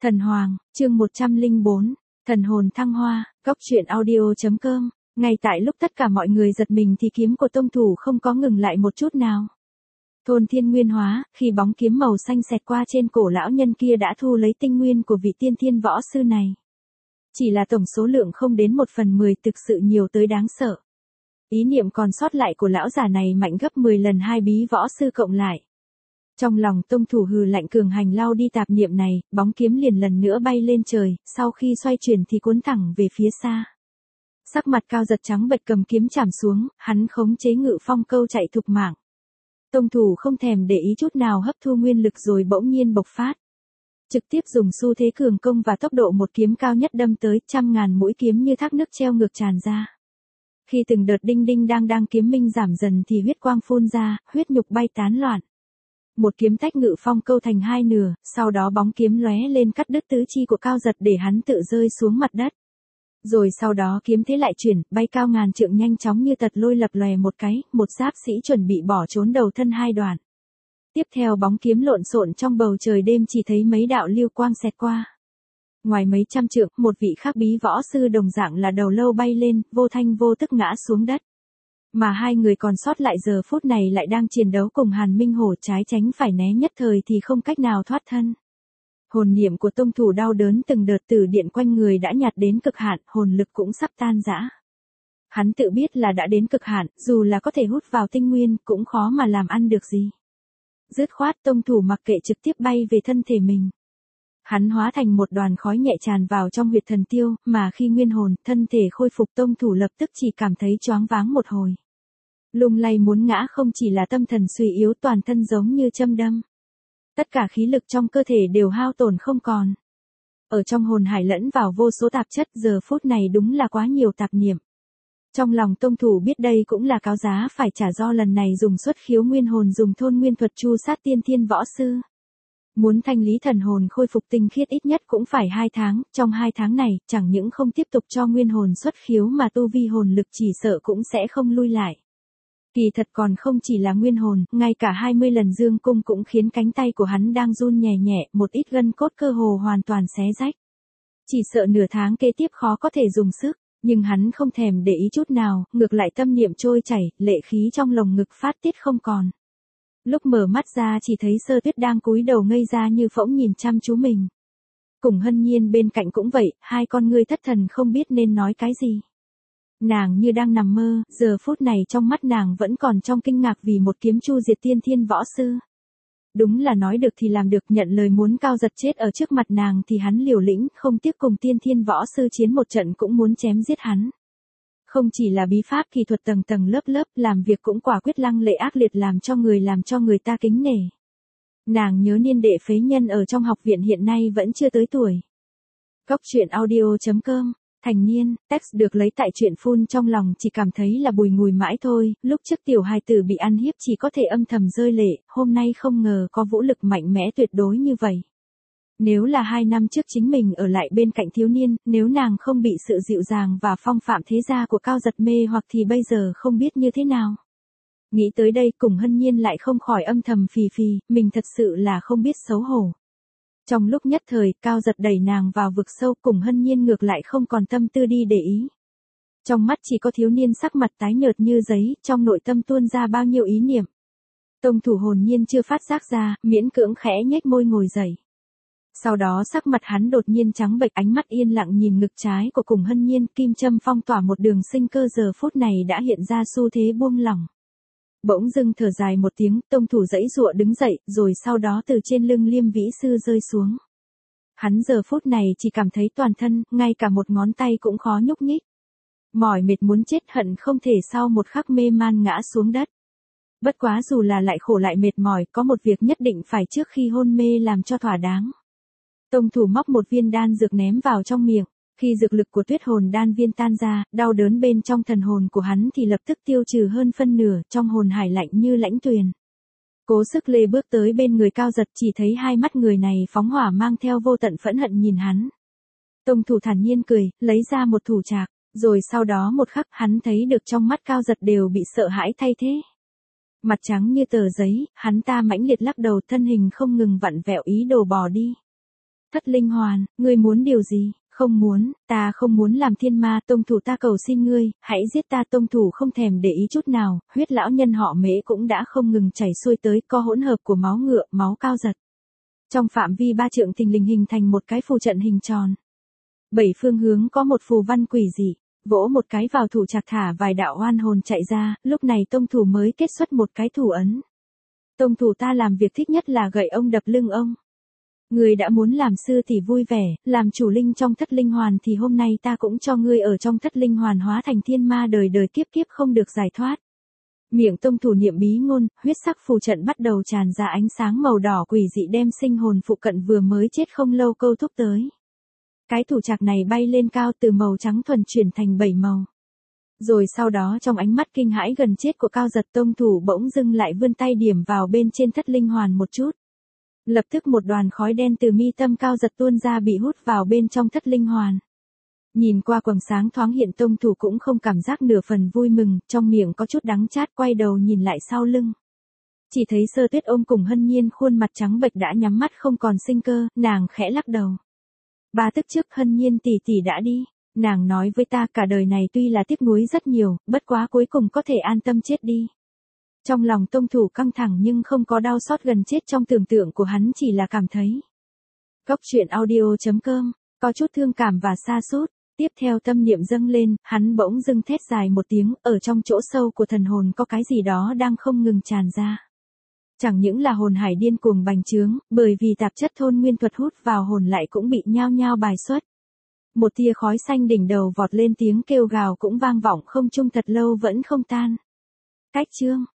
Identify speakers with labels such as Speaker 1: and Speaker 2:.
Speaker 1: Thần Hoàng, chương 104, Thần hồn thăng hoa, góc truyện audio.com. Ngay tại lúc tất cả mọi người giật mình thì kiếm của tông thủ không có ngừng lại một chút nào. Thôn thiên nguyên hóa, khi bóng kiếm màu xanh xẹt qua trên cổ lão nhân kia đã thu lấy tinh nguyên của vị tiên thiên võ sư này. Chỉ là tổng số lượng không đến 1/10 thực sự nhiều tới đáng sợ. Ý niệm còn sót lại của lão già này mạnh gấp 10 lần hai bí võ sư cộng lại. Trong lòng tông thủ hừ lạnh cường hành lao đi tạp niệm này, bóng kiếm liền lần nữa bay lên trời, sau khi xoay chuyển thì cuốn thẳng về phía xa. Sắc mặt Cao Giật trắng bệch cầm kiếm chảm xuống, hắn khống chế Ngự Phong Câu chạy thục mạng. Tông thủ không thèm để ý chút nào hấp thu nguyên lực rồi bỗng nhiên bộc phát. Trực tiếp dùng xu thế cường công và tốc độ một kiếm cao nhất đâm tới, trăm ngàn mũi kiếm như thác nước treo ngược tràn ra. Khi từng đợt đinh đinh đang kiếm minh giảm dần thì huyết quang phun ra, huyết nhục bay tán loạn. Một kiếm tách Ngự Phong Câu thành hai nửa, sau đó bóng kiếm lóe lên cắt đứt tứ chi của Cao Giật để hắn tự rơi xuống mặt đất. Rồi sau đó kiếm thế lại chuyển, bay cao ngàn trượng nhanh chóng như tật lôi lập lòe một cái, một giáp sĩ chuẩn bị bỏ trốn đầu thân hai đoạn. Tiếp theo bóng kiếm lộn xộn trong bầu trời đêm chỉ thấy mấy đạo lưu quang xẹt qua. Ngoài mấy trăm trượng, một vị khác bí võ sư đồng dạng là đầu lâu bay lên, vô thanh vô tức ngã xuống đất. Mà hai người còn sót lại giờ phút này lại đang chiến đấu cùng Hàn Minh Hổ, trái tránh phải né nhất thời thì không cách nào thoát thân. Hồn niệm của tông thủ đau đớn từng đợt từ điện quanh người đã nhạt đến cực hạn, hồn lực cũng sắp tan rã. Hắn tự biết là đã đến cực hạn, dù là có thể hút vào tinh nguyên, cũng khó mà làm ăn được gì. Dứt khoát tông thủ mặc kệ trực tiếp bay về thân thể mình. Hắn hóa thành một đoàn khói nhẹ tràn vào trong huyệt thần tiêu, mà khi nguyên hồn, thân thể khôi phục tông thủ lập tức chỉ cảm thấy choáng váng một hồi. Lung lay muốn ngã không chỉ là tâm thần suy yếu, toàn thân giống như châm đâm. Tất cả khí lực trong cơ thể đều hao tổn không còn. Ở trong hồn hải lẫn vào vô số tạp chất, giờ phút này đúng là quá nhiều tạp niệm. Trong lòng tông thủ biết đây cũng là cáo giá phải trả do lần này dùng xuất khiếu nguyên hồn dùng thôn nguyên thuật chu sát tiên thiên võ sư. Muốn thanh lý thần hồn khôi phục tinh khiết ít nhất cũng phải 2 tháng, trong 2 tháng này, chẳng những không tiếp tục cho nguyên hồn xuất khiếu mà tu vi hồn lực chỉ sợ cũng sẽ không lui lại. Kỳ thật còn không chỉ là nguyên hồn, ngay cả 20 lần dương cung cũng khiến cánh tay của hắn đang run nhẹ nhẹ, một ít gân cốt cơ hồ hoàn toàn xé rách. Chỉ sợ nửa tháng kế tiếp khó có thể dùng sức, nhưng hắn không thèm để ý chút nào, ngược lại tâm niệm trôi chảy, lệ khí trong lồng ngực phát tiết không còn. Lúc mở mắt ra chỉ thấy Sơ Tuyết đang cúi đầu ngây ra như phỗng nhìn chăm chú mình. Cùng Hân Nhiên bên cạnh cũng vậy, hai con ngươi thất thần không biết nên nói cái gì. Nàng như đang nằm mơ, giờ phút này trong mắt nàng vẫn còn trong kinh ngạc vì một kiếm chu diệt tiên thiên võ sư. Đúng là nói được thì làm được, nhận lời muốn Cao Giật chết ở trước mặt nàng thì hắn liều lĩnh, không tiếc cùng tiên thiên võ sư chiến một trận cũng muốn chém giết hắn. Không chỉ là bí pháp kỳ thuật tầng tầng lớp lớp, làm việc cũng quả quyết lăng lệ ác liệt làm cho người ta kính nể. Nàng nhớ niên đệ phế nhân ở trong học viện hiện nay vẫn chưa tới tuổi. Góc truyện audio.com. Thành niên, text được lấy tại truyện phun trong lòng chỉ cảm thấy là bùi ngùi mãi thôi, lúc trước tiểu hài tử bị ăn hiếp chỉ có thể âm thầm rơi lệ, hôm nay không ngờ có vũ lực mạnh mẽ tuyệt đối như vậy. Nếu là 2 năm trước chính mình ở lại bên cạnh thiếu niên, nếu nàng không bị sự dịu dàng và phong phạm thế gia của Cao Giật mê hoặc thì bây giờ không biết như thế nào. Nghĩ tới đây cùng Hân Nhiên lại không khỏi âm thầm phì phì, mình thật sự là không biết xấu hổ. Trong lúc nhất thời, Cao Giật đẩy nàng vào vực sâu, cùng Hân Nhiên ngược lại không còn tâm tư đi để ý. Trong mắt chỉ có thiếu niên sắc mặt tái nhợt như giấy, trong nội tâm tuôn ra bao nhiêu ý niệm. Tông thủ hồn nhiên chưa phát giác ra, miễn cưỡng khẽ nhếch môi ngồi dậy. Sau đó sắc mặt hắn đột nhiên trắng bệch, ánh mắt yên lặng nhìn ngực trái của cùng Hân Nhiên, kim châm phong tỏa một đường sinh cơ giờ phút này đã hiện ra xu thế buông lỏng. Bỗng dưng thở dài một tiếng, tông thủ giãy giụa đứng dậy, rồi sau đó từ trên lưng Liêm Vĩ Sư rơi xuống. Hắn giờ phút này chỉ cảm thấy toàn thân, ngay cả một ngón tay cũng khó nhúc nhích. Mỏi mệt muốn chết, hận không thể sau một khắc mê man ngã xuống đất. Bất quá dù là lại khổ lại mệt mỏi, có một việc nhất định phải trước khi hôn mê làm cho thỏa đáng. Tông thủ móc một viên đan dược ném vào trong miệng. Khi dược lực của tuyết hồn đan viên tan ra, đau đớn bên trong thần hồn của hắn thì lập tức tiêu trừ hơn phân nửa, trong hồn hải lạnh như lãnh tuyền. Cố sức lê bước tới bên người Cao Giật, chỉ thấy hai mắt người này phóng hỏa mang theo vô tận phẫn hận nhìn hắn. Tông thủ thản nhiên cười, lấy ra một thủ trạc, rồi sau đó một khắc hắn thấy được trong mắt Cao Giật đều bị sợ hãi thay thế. Mặt trắng như tờ giấy, hắn ta mãnh liệt lắc đầu, thân hình không ngừng vặn vẹo ý đồ bỏ đi. Thất linh hoàn, ngươi muốn điều gì? Không muốn, ta không muốn làm thiên ma, tông thủ ta cầu xin ngươi, hãy giết ta. Tông thủ không thèm để ý chút nào, huyết lão nhân họ Mễ cũng đã không ngừng chảy xuôi tới, có hỗn hợp của máu ngựa, máu cao giật. Trong phạm vi 3 trượng thình lình hình thành một cái phù trận hình tròn. 7 phương hướng có một phù văn quỷ dị, vỗ một cái vào thủ trạc thả vài đạo oan hồn chạy ra, lúc này tông thủ mới kết xuất một cái thủ ấn. Tông thủ ta làm việc thích nhất là gậy ông đập lưng ông. Ngươi đã muốn làm sư thì vui vẻ, làm chủ linh trong thất linh hoàn thì hôm nay ta cũng cho ngươi ở trong thất linh hoàn hóa thành thiên ma đời đời kiếp kiếp không được giải thoát. Miệng tông thủ niệm bí ngôn, huyết sắc phù trận bắt đầu tràn ra ánh sáng màu đỏ quỷ dị đem sinh hồn phụ cận vừa mới chết không lâu câu thúc tới. Cái thủ trạc này bay lên cao từ màu trắng thuần chuyển thành 7 màu. Rồi sau đó trong ánh mắt kinh hãi gần chết của Cao Giật, tông thủ bỗng dưng lại vươn tay điểm vào bên trên thất linh hoàn một chút. Lập tức một đoàn khói đen từ mi tâm Cao Giật tuôn ra bị hút vào bên trong thất linh hoàn. Nhìn qua quầng sáng thoáng hiện, tông thủ cũng không cảm giác nửa phần vui mừng, trong miệng có chút đắng chát, quay đầu nhìn lại sau lưng. Chỉ thấy Sơ Tuyết ôm cùng Hân Nhiên khuôn mặt trắng bệch đã nhắm mắt không còn sinh cơ, nàng khẽ lắc đầu. 3 tức trước Hân Nhiên tỷ tỷ đã đi. Nàng nói với ta cả đời này tuy là tiếc nuối rất nhiều, bất quá cuối cùng có thể an tâm chết đi. Trong lòng tông thủ căng thẳng nhưng không có đau xót gần chết, trong tưởng tượng của hắn chỉ là cảm thấy. Góc truyện audio.com, có chút thương cảm và sa sút. Tiếp theo tâm niệm dâng lên, hắn bỗng dưng thét dài một tiếng, ở trong chỗ sâu của thần hồn có cái gì đó đang không ngừng tràn ra. Chẳng những là hồn hải điên cuồng bành trướng, bởi vì tạp chất thôn nguyên thuật hút vào hồn lại cũng bị nhao nhao bài xuất. Một tia khói xanh đỉnh đầu vọt lên, tiếng kêu gào cũng vang vọng không trung thật lâu vẫn không tan. Cách chương